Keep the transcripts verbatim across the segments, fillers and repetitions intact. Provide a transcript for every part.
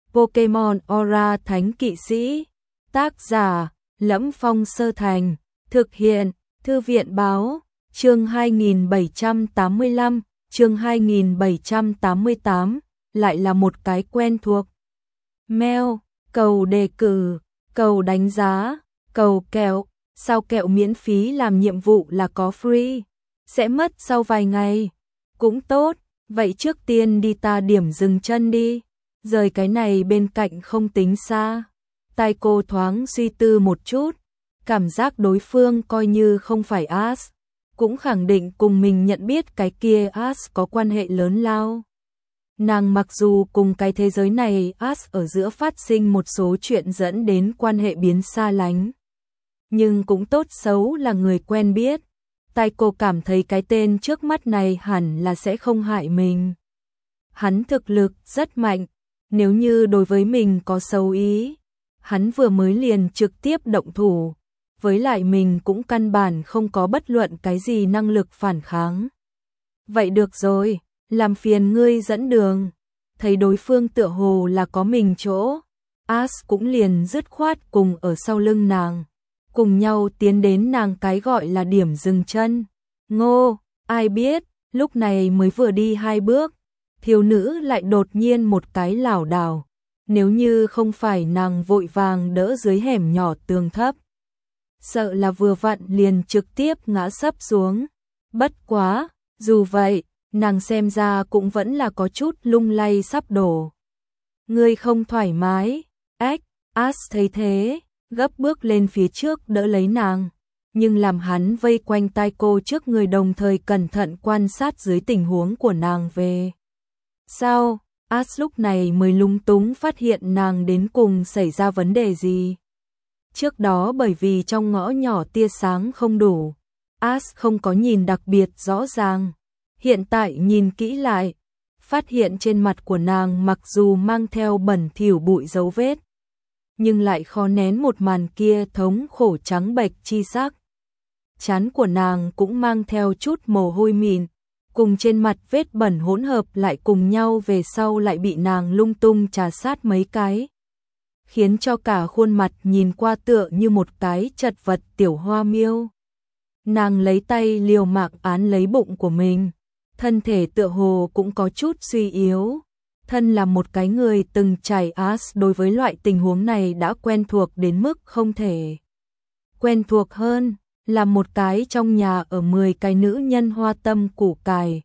Pokemon Aura Thánh Kỵ Sĩ. Tác giả: Lẫm Phong Sơ Thành. Thực hiện: Thư viện báo. Chương hai nghìn bảy trăm tám mươi lăm, chương hai nghìn bảy trăm tám mươi tám, lại là một cái quen thuộc. Mail, cầu đề cử, cầu đánh giá, cầu kẹo, sao kẹo miễn phí làm nhiệm vụ là có free, sẽ mất sau vài ngày. Cũng tốt, vậy trước tiên đi ta điểm dừng chân đi, rời cái này bên cạnh không tính xa. Tai cô thoáng suy tư một chút, cảm giác đối phương coi như không phải Ash, cũng khẳng định cùng mình nhận biết cái kia Ash có quan hệ lớn lao. Nàng mặc dù cùng cái thế giới này Ash ở giữa phát sinh một số chuyện dẫn đến quan hệ biến xa lánh, nhưng cũng tốt xấu là người quen biết. Tai cô cảm thấy cái tên trước mắt này hẳn là sẽ không hại mình. Hắn thực lực rất mạnh, nếu như đối với mình có xấu ý, hắn vừa mới liền trực tiếp động thủ, với lại mình cũng căn bản không có bất luận cái gì năng lực phản kháng. Vậy được rồi, làm phiền ngươi dẫn đường. Thấy đối phương tựa hồ là có mình chỗ, Ash cũng liền dứt khoát cùng ở sau lưng nàng, cùng nhau tiến đến nàng cái gọi là điểm dừng chân. Ngô, ai biết, lúc này mới vừa đi hai bước, thiếu nữ lại đột nhiên một cái lảo đảo, nếu như không phải nàng vội vàng đỡ dưới hẻm nhỏ tường thấp, sợ là vừa vặn liền trực tiếp ngã sấp xuống. Bất quá, dù vậy, nàng xem ra cũng vẫn là có chút lung lay sắp đổ. Ngươi không thoải mái? Ếch, Ash thấy thế, gấp bước lên phía trước đỡ lấy nàng, nhưng làm hắn vây quanh tai cô trước người đồng thời cẩn thận quan sát dưới tình huống của nàng về. Sao? Ash lúc này mới lúng túng phát hiện nàng đến cùng xảy ra vấn đề gì. Trước đó bởi vì trong ngõ nhỏ tia sáng không đủ, Ash không có nhìn đặc biệt rõ ràng. Hiện tại nhìn kỹ lại, phát hiện trên mặt của nàng mặc dù mang theo bẩn thỉu bụi dấu vết, nhưng lại khó nén một màn kia thống khổ trắng bệch chi sắc. Trán của nàng cũng mang theo chút mồ hôi mịn, cùng trên mặt vết bẩn hỗn hợp lại cùng nhau về sau lại bị nàng lung tung trà sát mấy cái, khiến cho cả khuôn mặt nhìn qua tựa như một cái chật vật tiểu hoa miêu. Nàng lấy tay liều mạng án lấy bụng của mình, thân thể tựa hồ cũng có chút suy yếu. Thân là một cái người từng trải, Ash đối với loại tình huống này đã quen thuộc đến mức không thể quen thuộc hơn, là một cái trong nhà ở mười cái nữ nhân hoa tâm củ cải.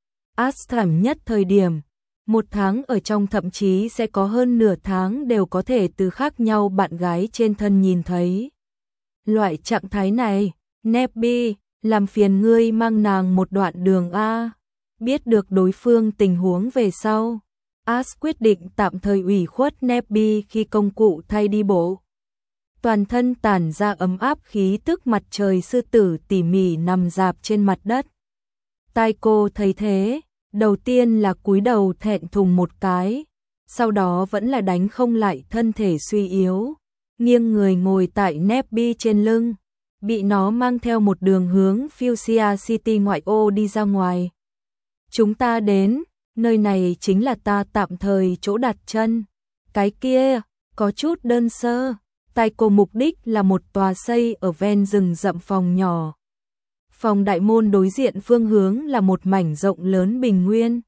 Ash thảm nhất thời điểm, một tháng ở trong thậm chí sẽ có hơn nửa tháng đều có thể từ khác nhau bạn gái trên thân nhìn thấy. Loại trạng thái này, Nebby, làm phiền ngươi mang nàng một đoạn đường a. Biết được đối phương tình huống về sau, Ash quyết định tạm thời ủy khuất Nebby khi công cụ thay đi bộ. Toàn thân tản ra ấm áp khí tức mặt trời sư tử tỉ mỉ nằm rạp trên mặt đất. Tai cô thấy thế, đầu tiên là cúi đầu thẹn thùng một cái, sau đó vẫn là đánh không lại thân thể suy yếu, nghiêng người ngồi tại Nebby trên lưng, bị nó mang theo một đường hướng Fuchsia City ngoại ô đi ra ngoài. Chúng ta đến, nơi này chính là ta tạm thời chỗ đặt chân. Cái kia, có chút đơn sơ. Tai cô mục đích là một tòa xây ở ven rừng rậm phòng nhỏ. Phòng đại môn đối diện phương hướng là một mảnh rộng lớn bình nguyên.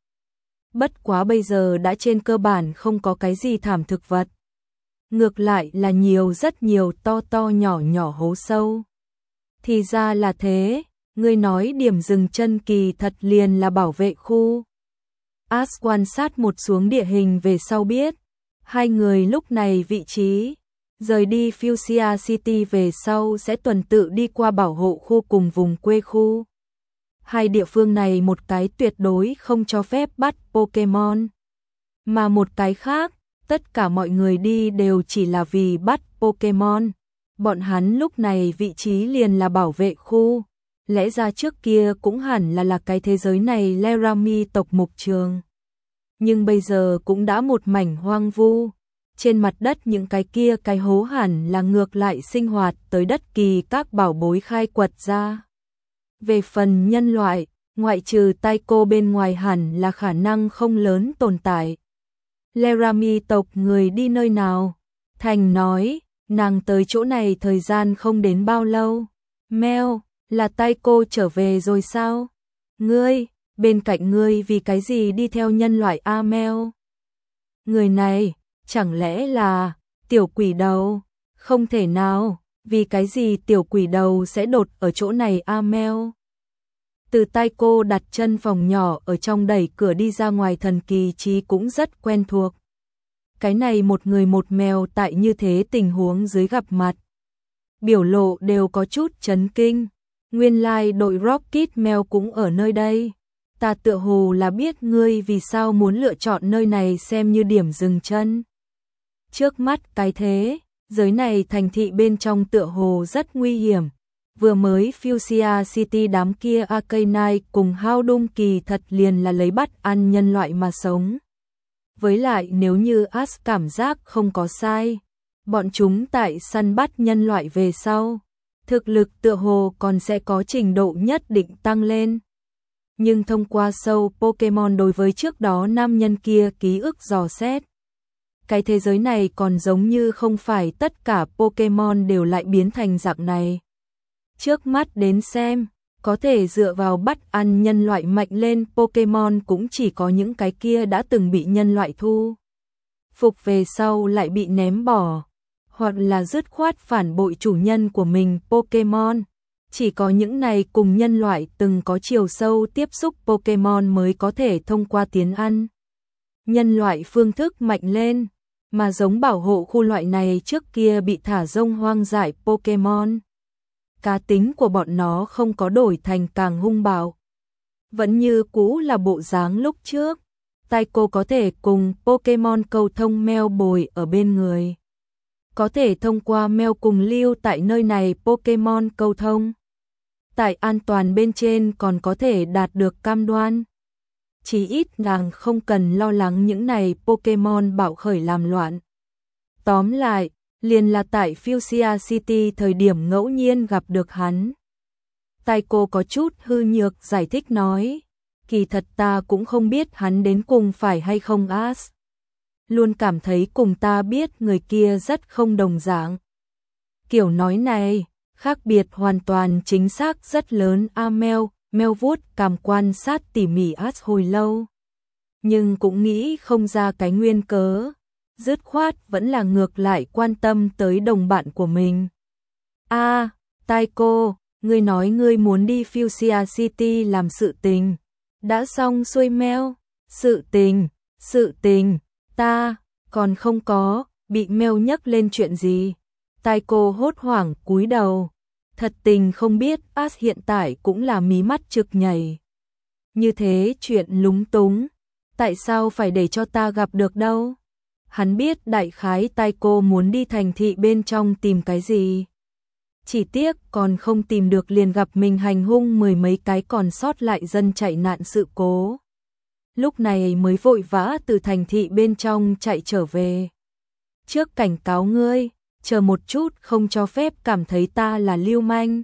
Bất quá bây giờ đã trên cơ bản không có cái gì thảm thực vật. Ngược lại là nhiều rất nhiều to to nhỏ nhỏ hố sâu. Thì ra là thế, ngươi nói điểm dừng chân kỳ thật liền là bảo vệ khu. Ash quan sát một xuống địa hình về sau biết, hai người lúc này vị trí, rời đi Fuchsia City về sau sẽ tuần tự đi qua bảo hộ khu cùng vùng quê khu. Hai địa phương này một cái tuyệt đối không cho phép bắt Pokemon, mà một cái khác, tất cả mọi người đi đều chỉ là vì bắt Pokemon. Bọn hắn lúc này vị trí liền là bảo vệ khu, lẽ ra trước kia cũng hẳn là là cái thế giới này Laramie tộc mục trường. Nhưng bây giờ cũng đã một mảnh hoang vu, trên mặt đất những cái kia cái hố hẳn là ngược lại sinh hoạt tới đất kỳ các bảo bối khai quật ra. Về phần nhân loại, ngoại trừ tai cô bên ngoài hẳn là khả năng không lớn tồn tại. Laramie tộc người đi nơi nào? Thành nói, nàng tới chỗ này thời gian không đến bao lâu. Mel, là Tycho trở về rồi sao? Ngươi, bên cạnh ngươi vì cái gì đi theo nhân loại a Mel? Người này, chẳng lẽ là tiểu quỷ đầu? Không thể nào, vì cái gì tiểu quỷ đầu sẽ đột ở chỗ này a Mel? Từ Tycho đặt chân phòng nhỏ ở trong đẩy cửa đi ra ngoài thần kỳ chí cũng rất quen thuộc. Cái này một người một mèo tại như thế tình huống dưới gặp mặt. Biểu lộ đều có chút chấn kinh. Nguyên lai like đội Rocket Mèo cũng ở nơi đây. Ta tựa hồ là biết ngươi vì sao muốn lựa chọn nơi này xem như điểm dừng chân. Trước mắt cái thế, giới này thành thị bên trong tựa hồ rất nguy hiểm. Vừa mới Fuchsia City đám kia Arcanine cùng Hao Đông kỳ thật liền là lấy bắt ăn nhân loại mà sống. Với lại nếu như Ash cảm giác không có sai, bọn chúng tại săn bắt nhân loại về sau, thực lực tựa hồ còn sẽ có trình độ nhất định tăng lên. Nhưng thông qua show Pokemon đối với trước đó nam nhân kia ký ức dò xét, cái thế giới này còn giống như không phải tất cả Pokemon đều lại biến thành dạng này. Trước mắt đến xem, có thể dựa vào bắt ăn nhân loại mạnh lên Pokemon cũng chỉ có những cái kia đã từng bị nhân loại thu phục về sau lại bị ném bỏ, hoặc là dứt khoát phản bội chủ nhân của mình Pokemon. Chỉ có những này cùng nhân loại từng có chiều sâu tiếp xúc Pokemon mới có thể thông qua tiến ăn nhân loại phương thức mạnh lên, mà giống bảo hộ khu loại này trước kia bị thả rông hoang dại Pokemon. Cá tính của bọn nó không có đổi thành càng hung bạo. Vẫn như cũ là bộ dáng lúc trước. Tycho có thể cùng Pokemon cầu thông Mel bồi ở bên người. Có thể thông qua Mel cùng lưu tại nơi này Pokemon cầu thông. Tại an toàn bên trên còn có thể đạt được cam đoan. Chỉ ít nàng không cần lo lắng những này Pokemon bạo khởi làm loạn. Tóm lại, liền là tại Fuchsia City thời điểm ngẫu nhiên gặp được hắn. Tycho có chút hư nhược giải thích nói, kỳ thật ta cũng không biết hắn đến cùng phải hay không Ash. Luôn cảm thấy cùng ta biết người kia rất không đồng dạng. Kiểu nói này, khác biệt hoàn toàn chính xác rất lớn a Mel, Mel vuốt cằm quan sát tỉ mỉ Ash hồi lâu. Nhưng cũng nghĩ không ra cái nguyên cớ. Dứt khoát vẫn là ngược lại quan tâm tới đồng bạn của mình. A, à, Tycho, ngươi nói ngươi muốn đi Fuchsia City làm sự tình. Đã xong xuôi Mel, sự tình, sự tình, ta, còn không có, bị Mel nhắc lên chuyện gì. Tycho hốt hoảng cúi đầu. Thật tình không biết Ash hiện tại cũng là mí mắt trực nhảy. Như thế chuyện lúng túng, tại sao phải để cho ta gặp được đâu? Hắn biết đại khái Tycho muốn đi thành thị bên trong tìm cái gì. Chỉ tiếc còn không tìm được liền gặp mình hành hung mười mấy cái còn sót lại dân chạy nạn sự cố. Lúc này mới vội vã từ thành thị bên trong chạy trở về. Trước cảnh cáo ngươi, chờ một chút không cho phép cảm thấy ta là lưu manh.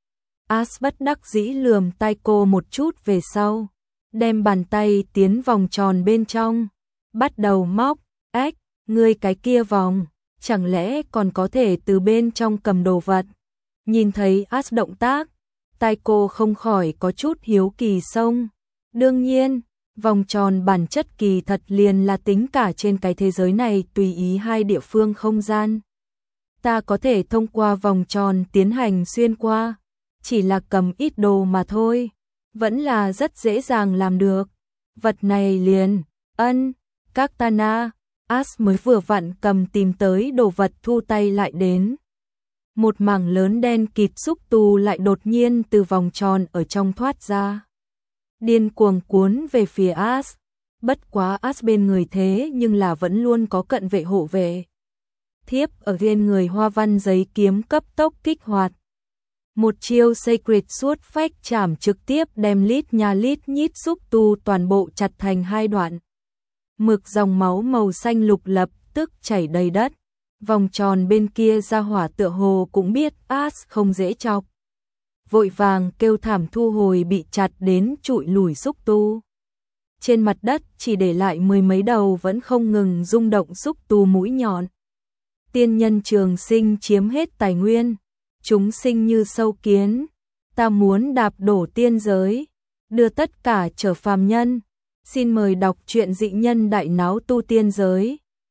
Ash bất đắc dĩ lườm Tycho một chút về sau, đem bàn tay tiến vòng tròn bên trong, bắt đầu móc. Ách, ngươi cái kia vòng, chẳng lẽ còn có thể từ bên trong cầm đồ vật? Nhìn thấy Ash động tác, Tycho không khỏi có chút hiếu kỳ xông. Đương nhiên, vòng tròn bản chất kỳ thật liền là tính cả trên cái thế giới này tùy ý hai địa phương không gian. Ta có thể thông qua vòng tròn tiến hành xuyên qua, chỉ là cầm ít đồ mà thôi, vẫn là rất dễ dàng làm được. Vật này liền, ân, Katana. Ash mới vừa vặn cầm tìm tới đồ vật thu tay lại đến. Một mảng lớn đen kịt xúc tu lại đột nhiên từ vòng tròn ở trong thoát ra. Điên cuồng cuốn về phía Ash. Bất quá Ash bên người thế nhưng là vẫn luôn có cận vệ hộ vệ. Thiếp ở trên người hoa văn giấy kiếm cấp tốc kích hoạt. Một chiêu Sacred Sword phách chảm trực tiếp đem lít nha lít nhít xúc tu toàn bộ chặt thành hai đoạn. Mực dòng máu màu xanh lục lập tức chảy đầy đất. Vòng tròn bên kia ra hỏa tựa hồ cũng biết Ash không dễ chọc. Vội vàng kêu thảm thu hồi bị chặt đến trụi lùi xúc tu. trên mặt đất chỉ để lại mười mấy đầu vẫn không ngừng rung động xúc tu mũi nhọn. Tiên nhân trường sinh chiếm hết tài nguyên, chúng sinh như sâu kiến, ta muốn đạp đổ tiên giới, đưa tất cả trở phàm nhân. Xin mời đọc truyện Dị Nhân Đại Náo Tu Tiên Giới.